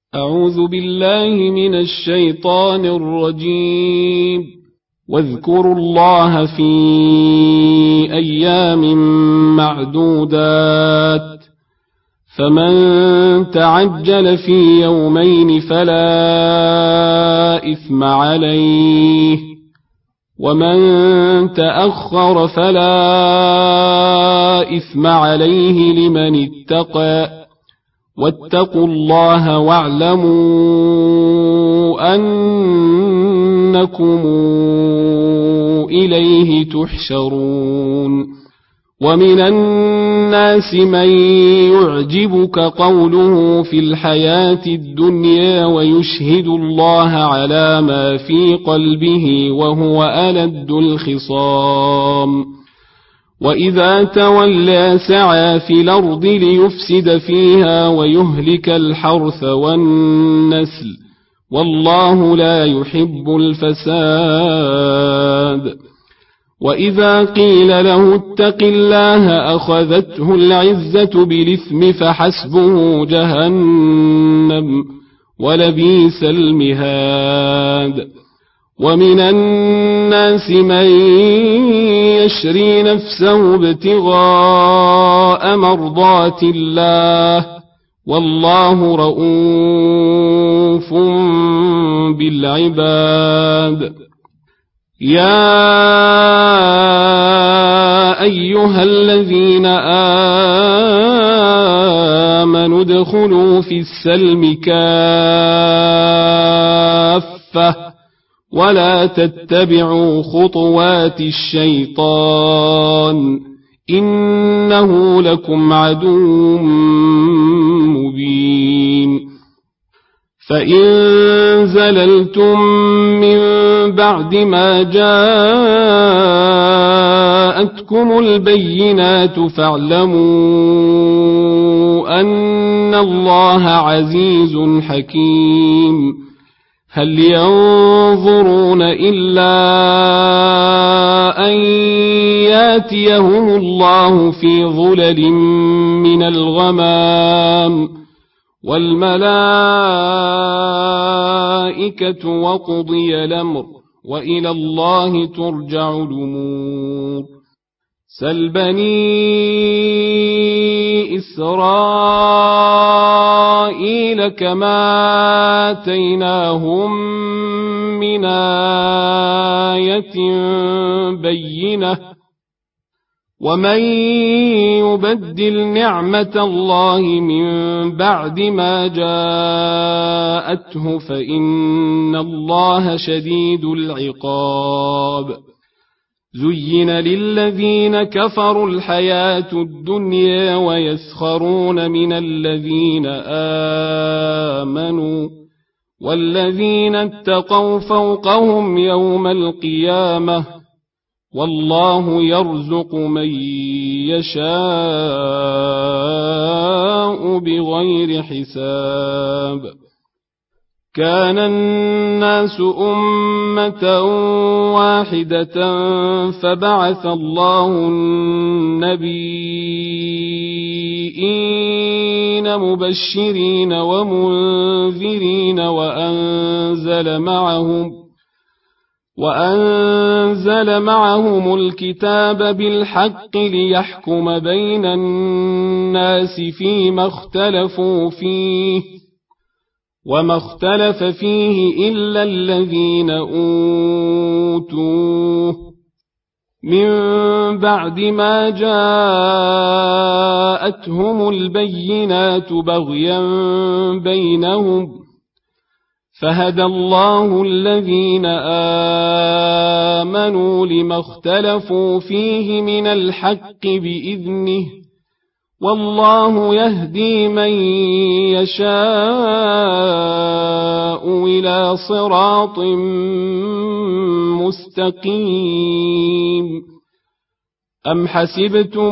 أعوذ بالله من الشيطان الرجيم. واذكروا الله في أيام معدودات، فمن تعجل في يومين فلا إثم عليه، ومن تأخر فلا إثم عليه لمن اتقى. واتقوا الله واعلموا أنكم إليه تحشرون. ومن الناس من يعجبك قوله في الحياة الدنيا ويشهد الله على ما في قلبه وهو ألد الخصام، وإذا تولى سعى في الأرض ليفسد فيها ويهلك الحرث والنسل، والله لا يحب الفساد. وإذا قيل له اتق الله أخذته العزة بالإثم فحسبه جهنم ولبئس المهاد. ومن الناس من يشري نفسه ابتغاء مرضات الله، والله رؤوف بالعباد. يا أيها الذين آمنوا ادخلوا في السلم كافة ولا تتبعوا خطوات الشيطان، إنه لكم عدو مبين. فإن زللتم من بعد ما جاءتكم البينات فاعلموا أن الله عزيز حكيم. هل ينظرون إلا أن ياتيهم الله في ظلل من الغمام والملائكة وقضي الأمر وإلى الله ترجع الأمور. سل بني إسرائيل كما آتيناهم من آية بينة، ومن يبدل نعمة الله من بعد ما جاءته فإن الله شديد العقاب. زين للذين كفروا الحياة الدنيا ويسخرون من الذين آمنوا، والذين اتقوا فوقهم يوم القيامة، والله يرزق من يشاء بغير حساب. كان الناس أمة واحدة فبعث الله النبيين مبشرين ومنذرين وأنزل معهم الكتاب بالحق ليحكم بين الناس فيما اختلفوا فيه، وما اختلف فيه إلا الذين أوتوه من بعد ما جاءتهم البينات بغيا بينهم، فهدى الله الذين آمنوا لما اختلفوا فيه من الحق بإذنه، والله يهدي من يشاء إلى صراط مستقيم. أم حسبتم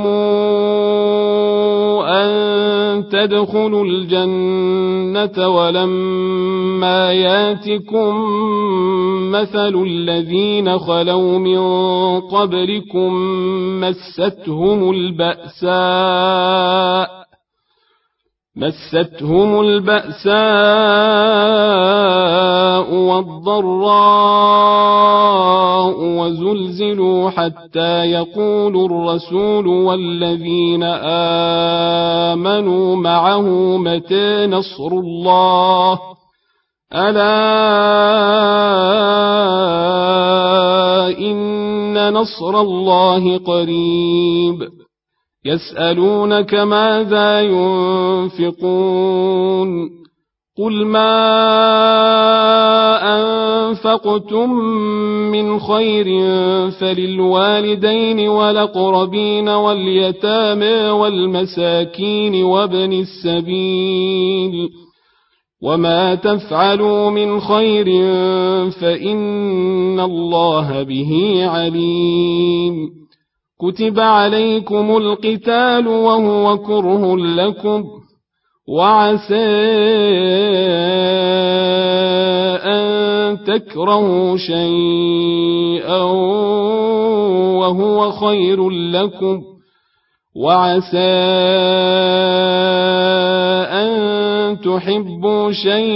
أن تدخلوا الجنة ولما ياتكم مثل الذين خلوا من قبلكم مستهم البأساء مستهم البأساء والضراء وزلزلوا حتى يقول الرسول والذين آمنوا معه متى نصر الله ألا إن نصر الله قريب يسألونك ماذا ينفقون قل ما أنفقتم من خير فللوالدين والأقربين واليتامى والمساكين وابن السبيل وما تفعلوا من خير فإن الله به عليم كتب عليكم القتال وهو كره لكم وعسى أن تكرهوا شيئا وهو خير لكم وعسى أن تحبوا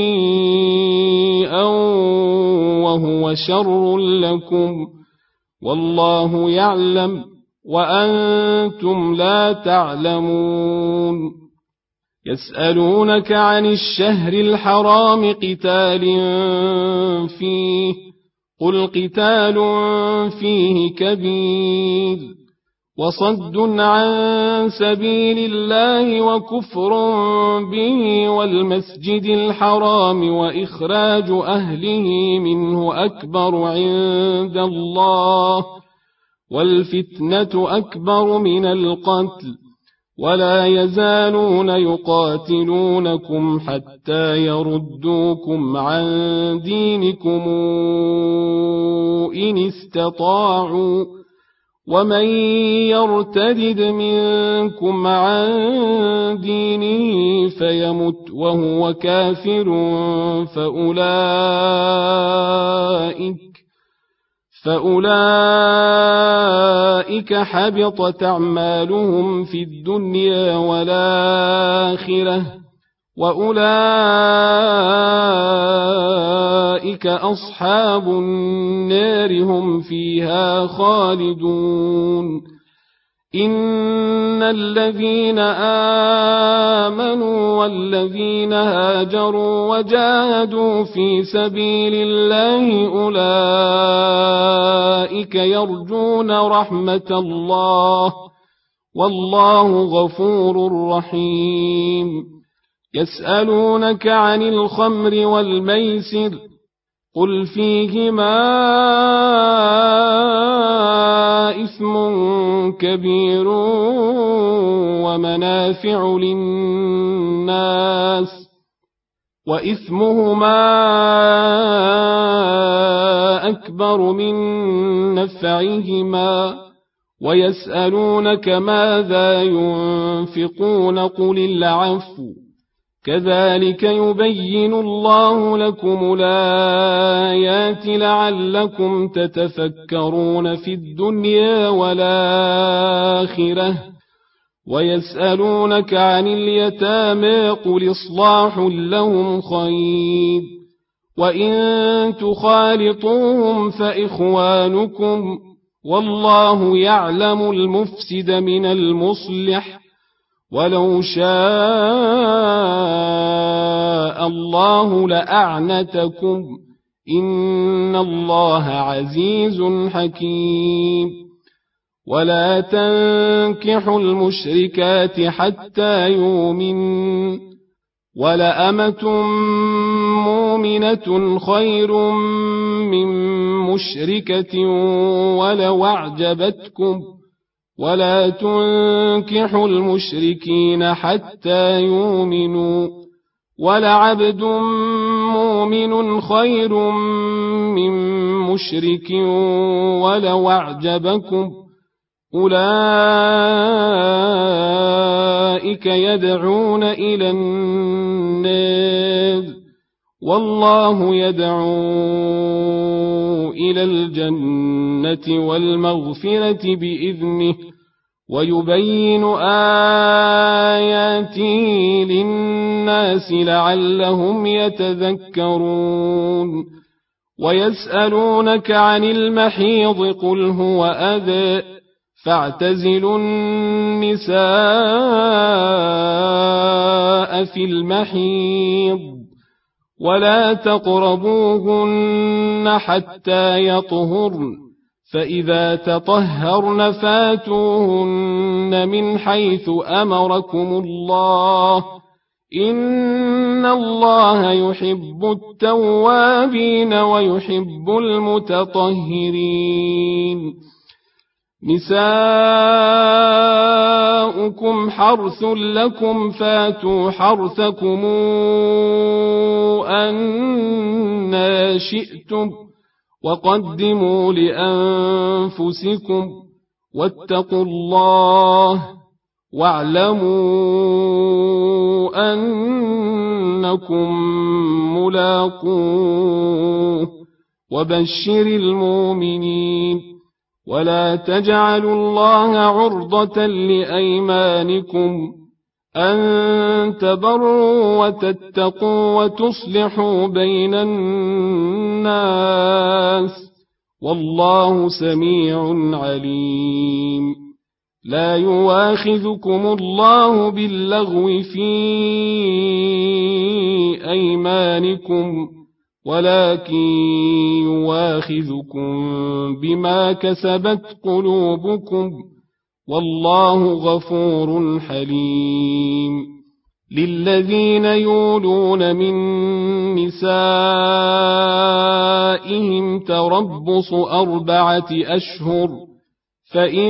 شيئا وهو شر لكم والله يعلم وأنتم لا تعلمون يسألونك عن الشهر الحرام قتال فيه قل قتال فيه كبير وصد عن سبيل الله وكفر به والمسجد الحرام وإخراج أهله منه أكبر عند الله والفتنة أكبر من القتل ولا يزالون يقاتلونكم حتى يردوكم عن دينكم إن استطاعوا ومن يرتد منكم عن دينه فيمت وهو كافر فأولئك حبطت أعمالهم في الدنيا والآخرة وأولئك أصحاب النار هم فيها خالدون إن الذين آمنوا والذين هاجروا وجاهدوا في سبيل الله أولئك يرجون رحمة الله والله غفور رحيم يسألونك عن الخمر والميسر قل فيهما إثم كبير ومنافع للناس وإثمهما أكبر من نفعهما ويسألونك ماذا ينفقون قل العفو كذلك يبين الله لكم الآيات لعلكم تتفكرون في الدنيا والآخرة ويسألونك عن اليتامى قل إصلاح لهم خير وإن تخالطوهم فإخوانكم والله يعلم المفسد من المصلح ولو شاء الله لأعنتكم إن الله عزيز حكيم ولا تنكحوا المشركات حتى يؤمنوا ولأمة مؤمنة خير من مشركة ولو أعجبتكم ولا تنكحوا المشركين حتى يؤمنوا ولعبد مؤمن خير من مشرك ولو أعجبكم أولئك يدعون إلى النار والله يدعو إلى الجنة والمغفرة بإذنه ويبين آياته للناس لعلهم يتذكرون ويسألونك عن المحيض قل هو أذى فاعتزلوا النساء في المحيض ولا تقربوهن حتى يطهرن فإذا تطهرن فاتوهن من حيث أمركم الله إن الله يحب التوابين ويحب المتطهرين نساؤكم حرث لكم فاتوا حرثكم أنى شئتم وقدموا لأنفسكم واتقوا الله واعلموا أنكم ملاقوه وبشر المؤمنين ولا تجعلوا الله عرضة لأيمانكم أن تبروا وتتقوا وتصلحوا بين الناس والله سميع عليم لا يواخذكم الله باللغو في أيمانكم ولكن يواخذكم بما كسبت قلوبكم والله غفور حليم للذين يولون من نسائهم تربص 4 أشهر فإن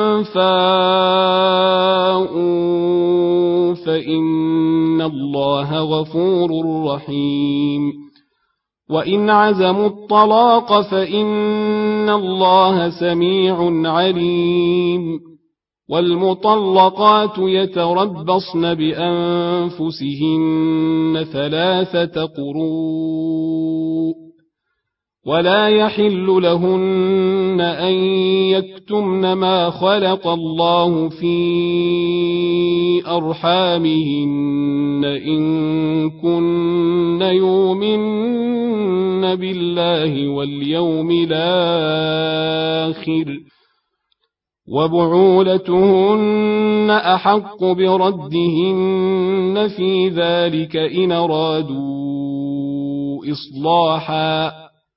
فاءوا فإن الله غفور رحيم وإن عزموا الطلاق فإن الله سميع عليم والمطلقات يتربصن بأنفسهن 3 قروء ولا يحل لهن أن يكتمن ما خلق الله في أرحامهن إن كن يؤمن بالله واليوم الآخر وبعولتهن أحق بردهن في ذلك إن أرادوا إصلاحا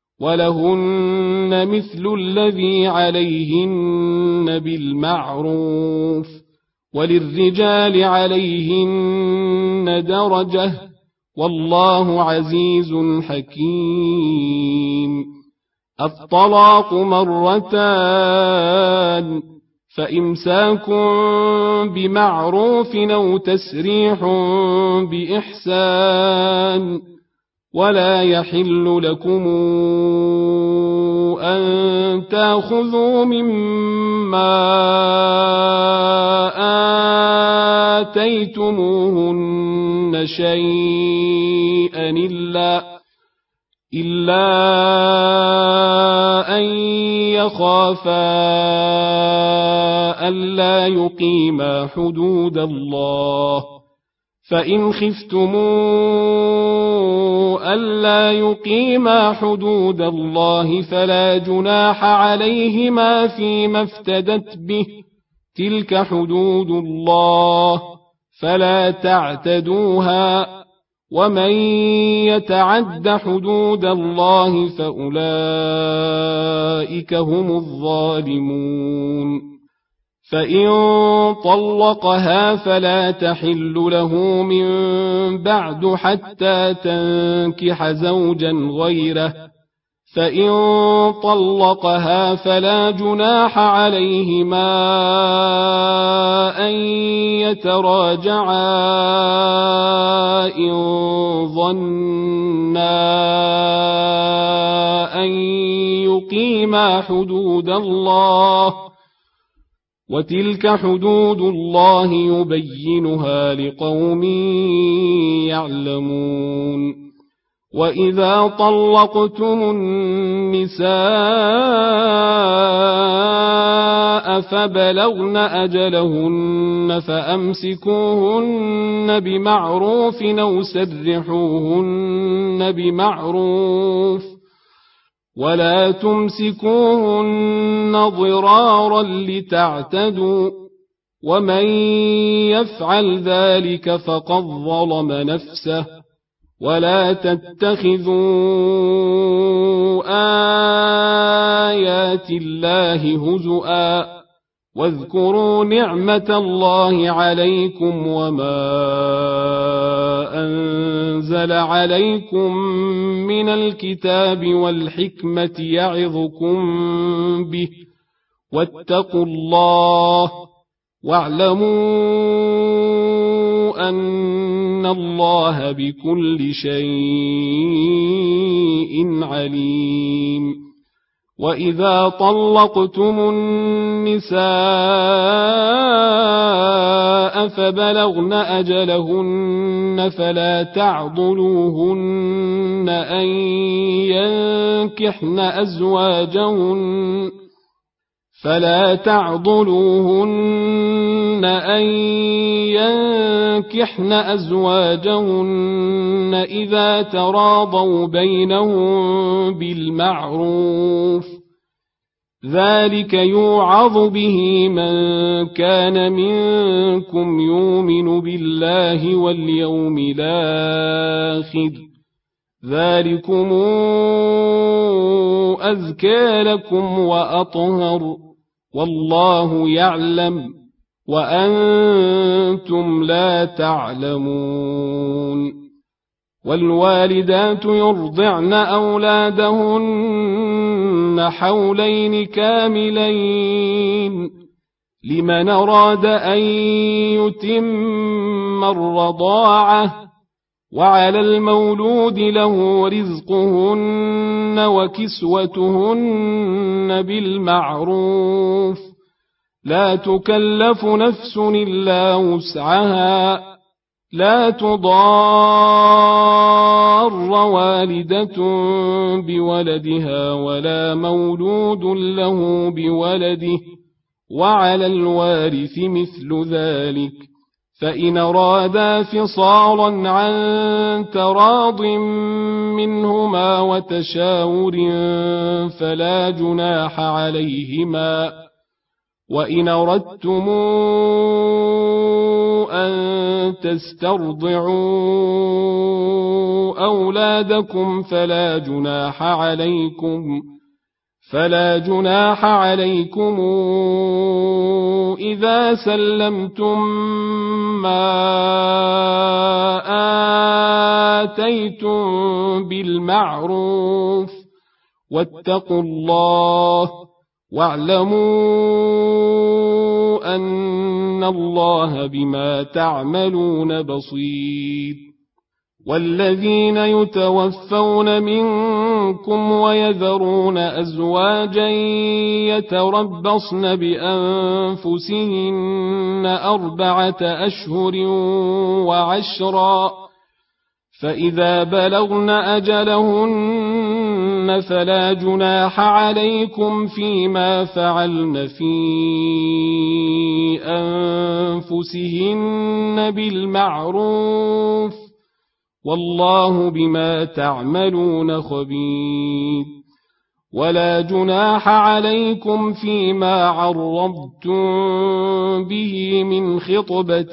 ولهن مثل الذي عليهن بالمعروف وللرجال عليهن درجة والله عزيز حكيم الطلاق 2 فإمساك بمعروف أو تسريح بإحسان ولا يحل لكم أن تأخذوا مما آتيتموهن شيئا إلا أن يخافا ألا يقيما حدود الله فإن خفتموا ألا يقيما حدود الله فلا جناح عليهما فيما افتدت به تلك حدود الله فلا تعتدوها ومن يتعد حدود الله فأولئك هم الظالمون فإن طلقها فلا تحل له من بعد حتى تنكح زوجا غيره فإن طلقها فلا جناح عليهما أن يتراجعا إن ظنا أن يقيما حدود الله وتلك حدود الله يبينها لقوم يعلمون وإذا طلقتم النساء فبلغن أجلهن فأمسكوهن بمعروف أو سرحوهن بمعروف ولا تمسكوهن ضرارا لتعتدوا ومن يفعل ذلك فقد ظلم نفسه ولا تتخذوا آيات الله هزؤا واذكروا نعمة الله عليكم وما أنزل عليكم من الكتاب والحكمة يعظكم به واتقوا الله واعلموا أن الله بكل شيء عليم وإذا طلقتم النساء فبلغن أجلهن فلا تعضلوهن أن ينكحن أزواجهن إذا تراضوا بينهم بالمعروف ذلك يوعظ به من كان منكم يؤمن بالله واليوم الآخر ذلكم أزكى لكم وأطهر والله يعلم وأنتم لا تعلمون والوالدات يرضعن أولادهن حولين كاملين لمن أراد أن يتم الرضاعة وعلى المولود له رزقهن وكسوتهن بالمعروف لا تكلف نفس إلا وسعها لا تضار والدة بولدها ولا مولود له بولده وعلى الوارث مثل ذلك فإن أرادا فصالا عن تراض منهما وتشاور فلا جناح عليهما وإن أردتم أن تسترضعوا أولادكم فلا جناح عليكم إذا سلمتم ما آتيتم بالمعروف واتقوا الله واعلموا أن الله بما تعملون بصير والذين يتوفون منكم ويذرون أزواجا يتربصن بأنفسهن 4 أشهر وعشرا فإذا بلغن أجلهن فلا جناح عليكم فيما فعلن في أنفسهن بالمعروف والله بما تعملون خبير ولا جناح عليكم فيما عرضتم به من خطبة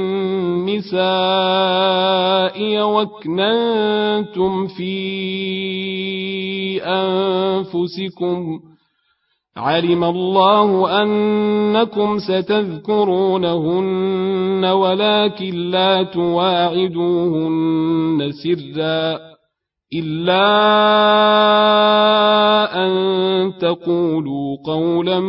النساء واكننتم في أنفسكم علم الله أنكم ستذكرونهن ولكن لا تواعدوهن سرا إلا أن تقولوا قولا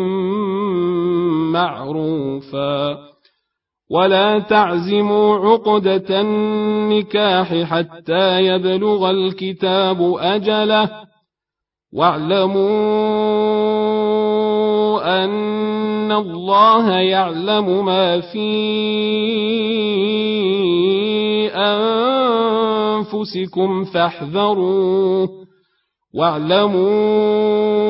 معروفا ولا تعزموا عقدة النكاح حتى يبلغ الكتاب أجله واعلموا أن الله يعلم ما في أنفسكم فاحذروه واعلموا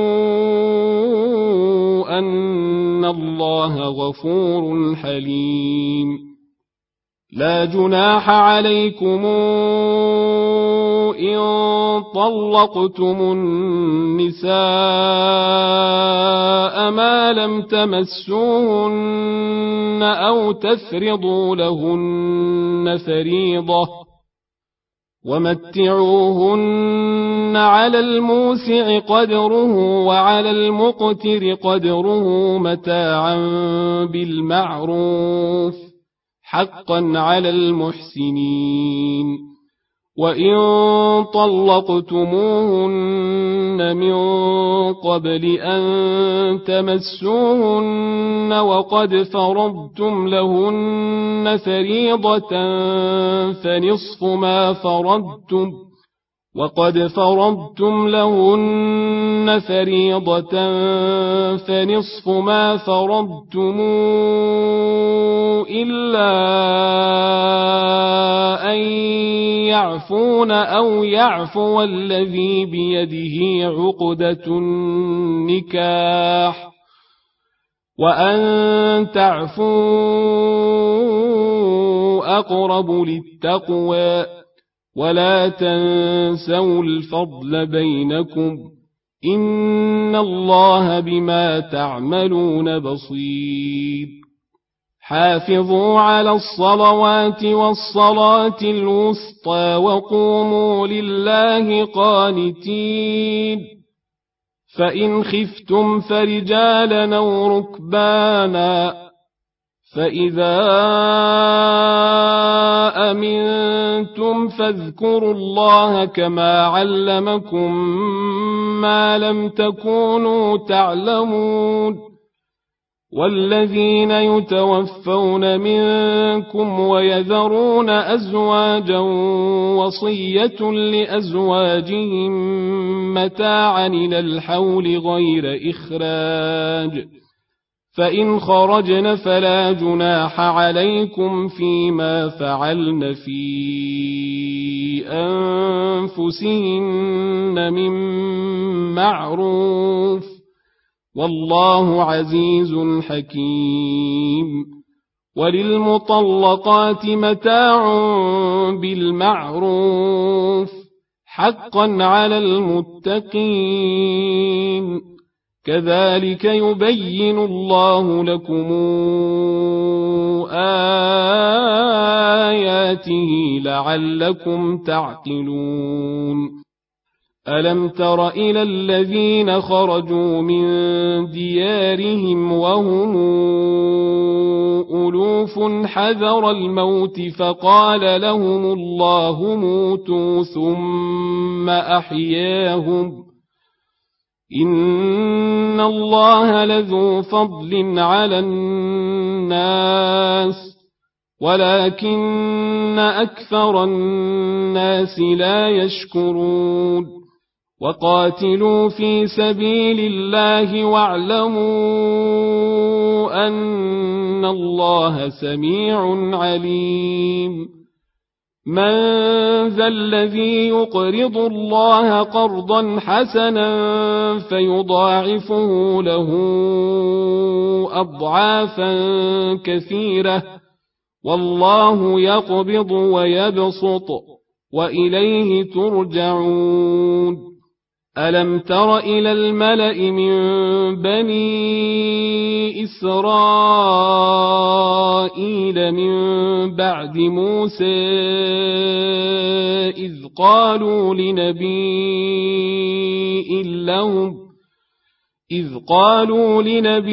أن الله غفور حليم لا جناح عليكم إن طلقتم النساء ما لم تمسوهن أو تفرضوا لهن فريضة ومتعوهن على الموسع قدره وعلى المقتر قدره متاعا بالمعروف حقا على المحسنين وإن طلقتموهن من قبل أن تمسوهن وقد فرضتم لهن فريضة فنصف ما فرضتم إلا أن يعفون أو يعفو الذي بيده عقدة النكاح وأن تعفوا أقرب للتقوى ولا تنسوا الفضل بينكم إن الله بما تعملون بصير حافظوا على الصلوات والصلاة الوسطى وقوموا لله قانتين فإن خفتم فرجالا أو ركبانا فإذا أمنتم فاذكروا الله كما علمكم ما لم تكونوا تعلمون والذين يتوفون منكم ويذرون أزواجا وصية لأزواجهم متاعا إلى الحول غير إخراج فإن خرجن فلا جناح عليكم فيما فعلن في أنفسهن من معروف والله عزيز حكيم وللمطلقات متاع بالمعروف حقا على المتقين كذلك يبين الله لكم آياته لعلكم تعقلون ألم تر إلى الذين خرجوا من ديارهم وهم ألوف حذر الموت فقال لهم الله موتوا ثم أحياهم إن الله لذو فضل على الناس ولكن أكثر الناس لا يشكرون وقاتلوا في سبيل الله واعلموا أن الله سميع عليم من ذا الذي يقرض الله قرضا حسنا فيضاعفه له أضعافا كثيرة والله يقبض ويبسط وإليه ترجعون ألم تر إلى الملأ من بني إسرائيل من بعد موسى إذ قالوا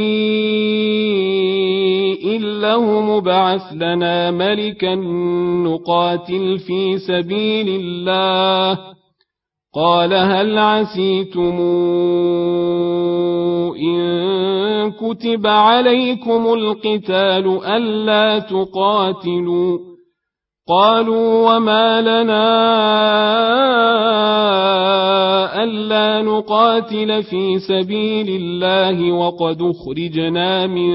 لنبي لهم ابعث لنا ملكا نقاتل في سبيل الله قال هل عسيتم إن كتب عليكم القتال ألا تقاتلوا قالوا وما لنا ألا نقاتل في سبيل الله وقد أخرجنا من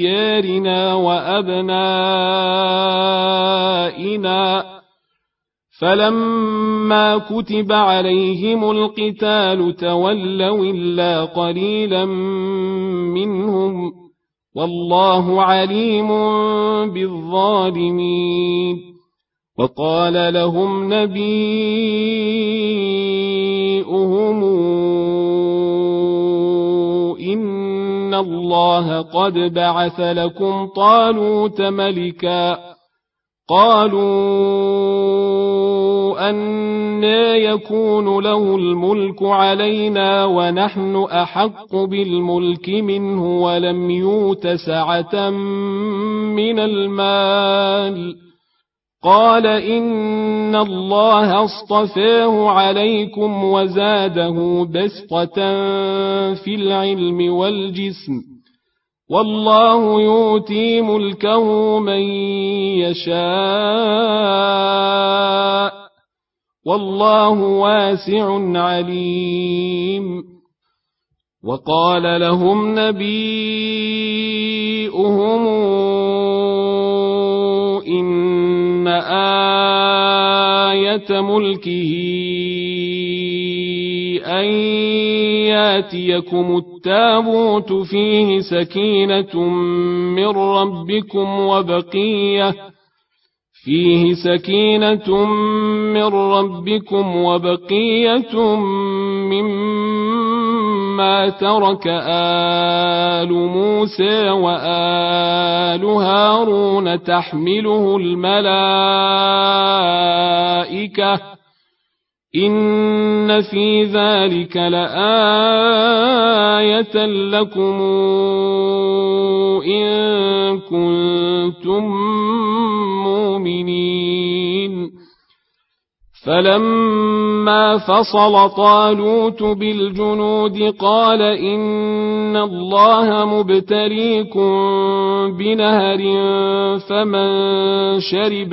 ديارنا وأبنائنا فلما كتب عليهم القتال تولوا إلا قليلا منهم والله عليم بالظالمين. وقال لهم نبيؤهم إن الله قد بعث لكم طالوت ملكا. قالوا أنى يكون له الملك علينا ونحن أحق بالملك منه ولم يؤت سعة من المال. قال إن الله اصطفاه عليكم وزاده بسطة في العلم والجسم والله يؤتي ملكه من يشاء والله واسع عليم. وقال لهم نبيؤهم إن آية ملكه أن ياتيكم التابوت فيه سكينة من ربكم وبقية مما ترك آل موسى وآل هارون تحمله الملائكة إن في ذلك لآية لكم إن كنتم مؤمنين. فلما فصل طالوت بالجنود قال إن الله مبتليكم بنهر فمن شرب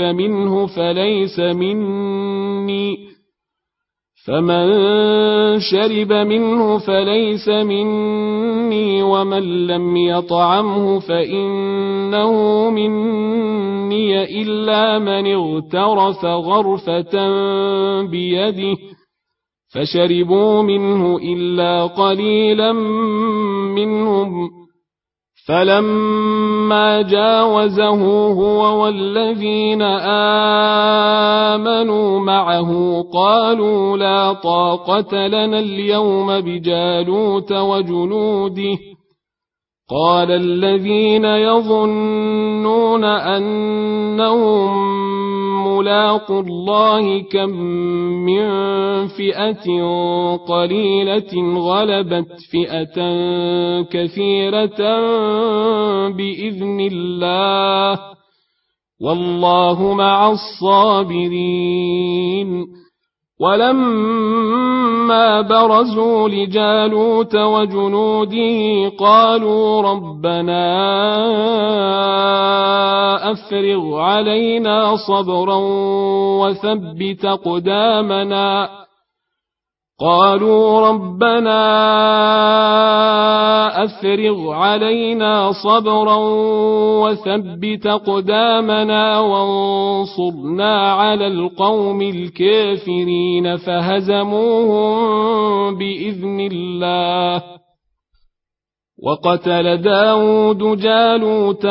منه فليس مني ومن لم يطعمه فإنه مني إلا من اغترف غرفة بيده فشربوا منه إلا قليلا منهم. فلما جاوزه هو والذين آمنوا معه قالوا لا طاقة لنا اليوم بجالوت وجنوده. قال الذين يظنون أنهم ملاقوا الله كم من فئة قليلة غلبت فئة كثيرة بإذن الله والله مع الصابرين. ولما برزوا لجالوت وجنوده قالوا ربنا أفرغ علينا صبرا وثبت أقدامنا وانصرنا على القوم الكافرين فهزموهم بإذن الله. وقتل داود جالوت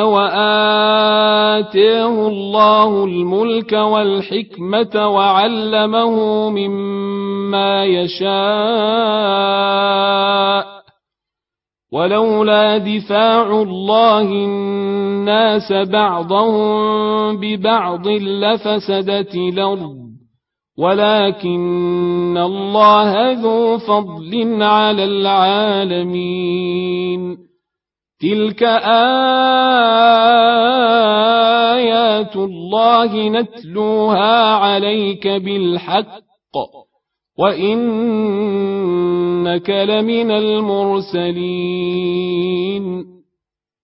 وآتاه الله الملك والحكمة وعلمه مما يشاء ولولا دفاع الله الناس بعضهم ببعض لفسدت الأرض ولكن الله ذو فضل على العالمين. تلك آيات الله نتلوها عليك بالحق وإنك لمن المرسلين.